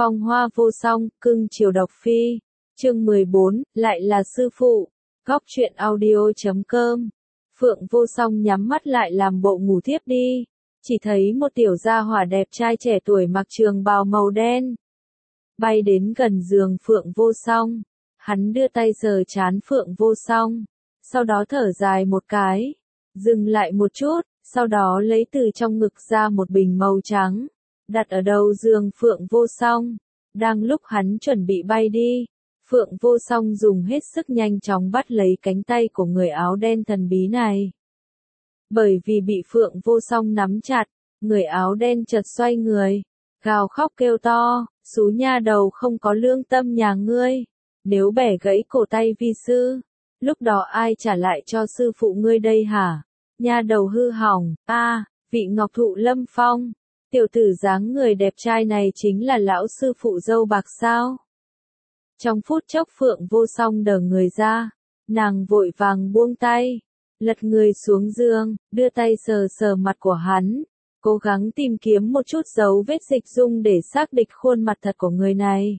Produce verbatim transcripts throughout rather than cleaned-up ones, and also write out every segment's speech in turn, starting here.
Phong hoa vô song, cưng chiều độc phi. Chương mười bốn, lại là sư phụ. Góc truyện audio chấm com. Phượng Vô Song nhắm mắt lại làm bộ ngủ thiếp đi. Chỉ thấy một tiểu gia hỏa đẹp trai trẻ tuổi mặc trường bào màu đen. Bay đến gần giường Phượng Vô Song. Hắn đưa tay sờ trán Phượng Vô Song. Sau đó thở dài một cái. Dừng lại một chút, sau đó lấy từ trong ngực ra một bình màu trắng. Đặt ở đầu giường Phượng Vô Song. Đang lúc hắn chuẩn bị bay đi, Phượng Vô Song dùng hết sức nhanh chóng bắt lấy cánh tay của người áo đen thần bí này. Bởi vì bị Phượng Vô Song nắm chặt, người áo đen chợt xoay người, gào khóc kêu to, xú nha đầu không có lương tâm nhà ngươi, nếu bẻ gãy cổ tay vi sư, lúc đó ai trả lại cho sư phụ ngươi đây hả? Nha đầu hư hỏng, a, à, vị ngọc thụ lâm phong. Tiểu tử dáng người đẹp trai này chính là lão sư phụ dâu bạc sao? Trong phút chốc Phượng Vô Song đờ người ra, nàng vội vàng buông tay, lật người xuống giường, đưa tay sờ sờ mặt của hắn, cố gắng tìm kiếm một chút dấu vết dịch dung để xác định khuôn mặt thật của người này.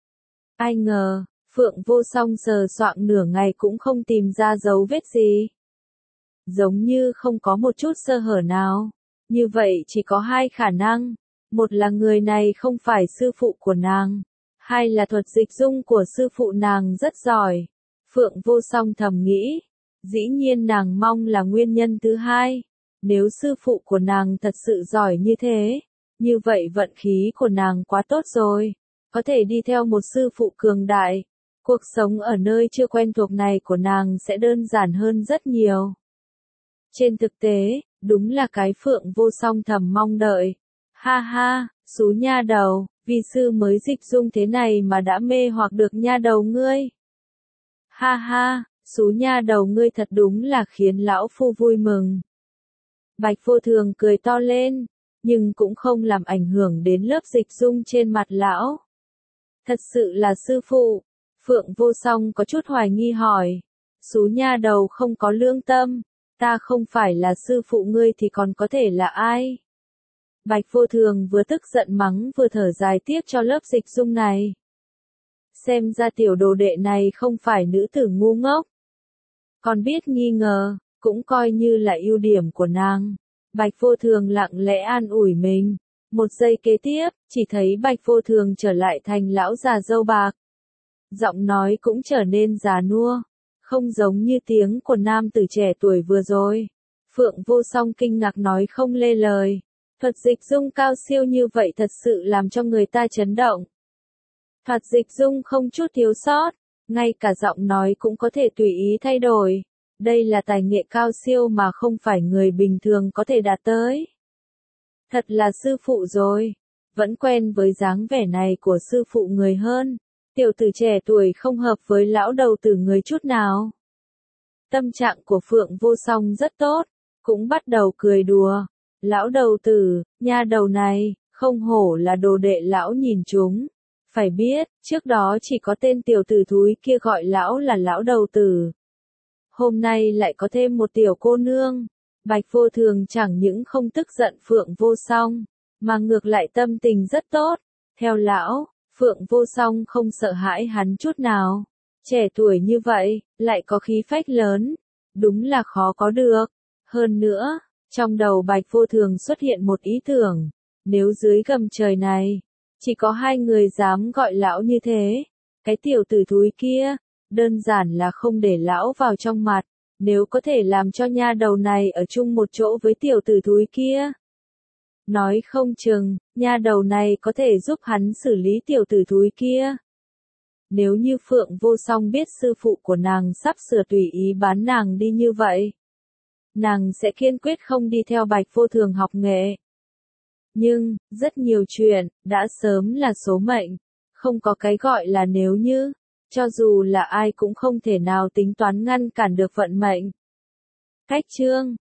Ai ngờ, Phượng Vô Song sờ soạng nửa ngày cũng không tìm ra dấu vết gì. Giống như không có một chút sơ hở nào. Như vậy chỉ có hai khả năng, một là người này không phải sư phụ của nàng, hai là thuật dịch dung của sư phụ nàng rất giỏi. Phượng Vô Song thầm nghĩ, dĩ nhiên nàng mong là nguyên nhân thứ hai, nếu sư phụ của nàng thật sự giỏi như thế, như vậy vận khí của nàng quá tốt rồi, có thể đi theo một sư phụ cường đại, cuộc sống ở nơi chưa quen thuộc này của nàng sẽ đơn giản hơn rất nhiều. Trên thực tế, đúng là cái Phượng Vô Song thầm mong đợi. Ha ha, xú nha đầu, vi sư mới dịch dung thế này mà đã mê hoặc được nha đầu ngươi. Ha ha, xú nha đầu ngươi thật đúng là khiến lão phu vui mừng. Bạch Vô Thường cười to lên, nhưng cũng không làm ảnh hưởng đến lớp dịch dung trên mặt lão. Thật sự là sư phụ. Phượng Vô Song có chút hoài nghi hỏi. Xú nha đầu không có lương tâm. Ta không phải là sư phụ ngươi thì còn có thể là ai? Bạch Vô Thường vừa tức giận mắng vừa thở dài tiếc cho lớp dịch dung này. Xem ra tiểu đồ đệ này không phải nữ tử ngu ngốc. Còn biết nghi ngờ, cũng coi như là ưu điểm của nàng. Bạch Vô Thường lặng lẽ an ủi mình. Một giây kế tiếp, chỉ thấy Bạch Vô Thường trở lại thành lão già dâu bạc. Giọng nói cũng trở nên già nua. Không giống như tiếng của nam tử trẻ tuổi vừa rồi. Phượng Vô Song kinh ngạc nói không lê lời. Thuật dịch dung cao siêu như vậy thật sự làm cho người ta chấn động. Thuật dịch dung không chút thiếu sót, ngay cả giọng nói cũng có thể tùy ý thay đổi. Đây là tài nghệ cao siêu mà không phải người bình thường có thể đạt tới. Thật là sư phụ rồi. Vẫn quen với dáng vẻ này của sư phụ người hơn. Tiểu tử trẻ tuổi không hợp với lão đầu tử người chút nào. Tâm trạng của Phượng Vô Song rất tốt, cũng bắt đầu cười đùa. Lão đầu tử, nha đầu này, không hổ là đồ đệ lão nhìn chúng. Phải biết, trước đó chỉ có tên tiểu tử thúi kia gọi lão là lão đầu tử. Hôm nay lại có thêm một tiểu cô nương. Bạch Vô Thường chẳng những không tức giận Phượng Vô Song, mà ngược lại tâm tình rất tốt. Theo lão, Phượng Vô Song không sợ hãi hắn chút nào. Trẻ tuổi như vậy, lại có khí phách lớn. Đúng là khó có được. Hơn nữa, trong đầu Bạch Vô Thường xuất hiện một ý tưởng. Nếu dưới gầm trời này, chỉ có hai người dám gọi lão như thế. Cái tiểu tử thúi kia, đơn giản là không để lão vào trong mặt. Nếu có thể làm cho nha đầu này ở chung một chỗ với tiểu tử thúi kia. Nói không chừng, nha đầu này có thể giúp hắn xử lý tiểu tử thúi kia. Nếu như Phượng Vô Song biết sư phụ của nàng sắp sửa tùy ý bán nàng đi như vậy, nàng sẽ kiên quyết không đi theo Bạch Vô Thường học nghệ. Nhưng, rất nhiều chuyện, đã sớm là số mệnh, không có cái gọi là nếu như, cho dù là ai cũng không thể nào tính toán ngăn cản được vận mệnh. Cách chương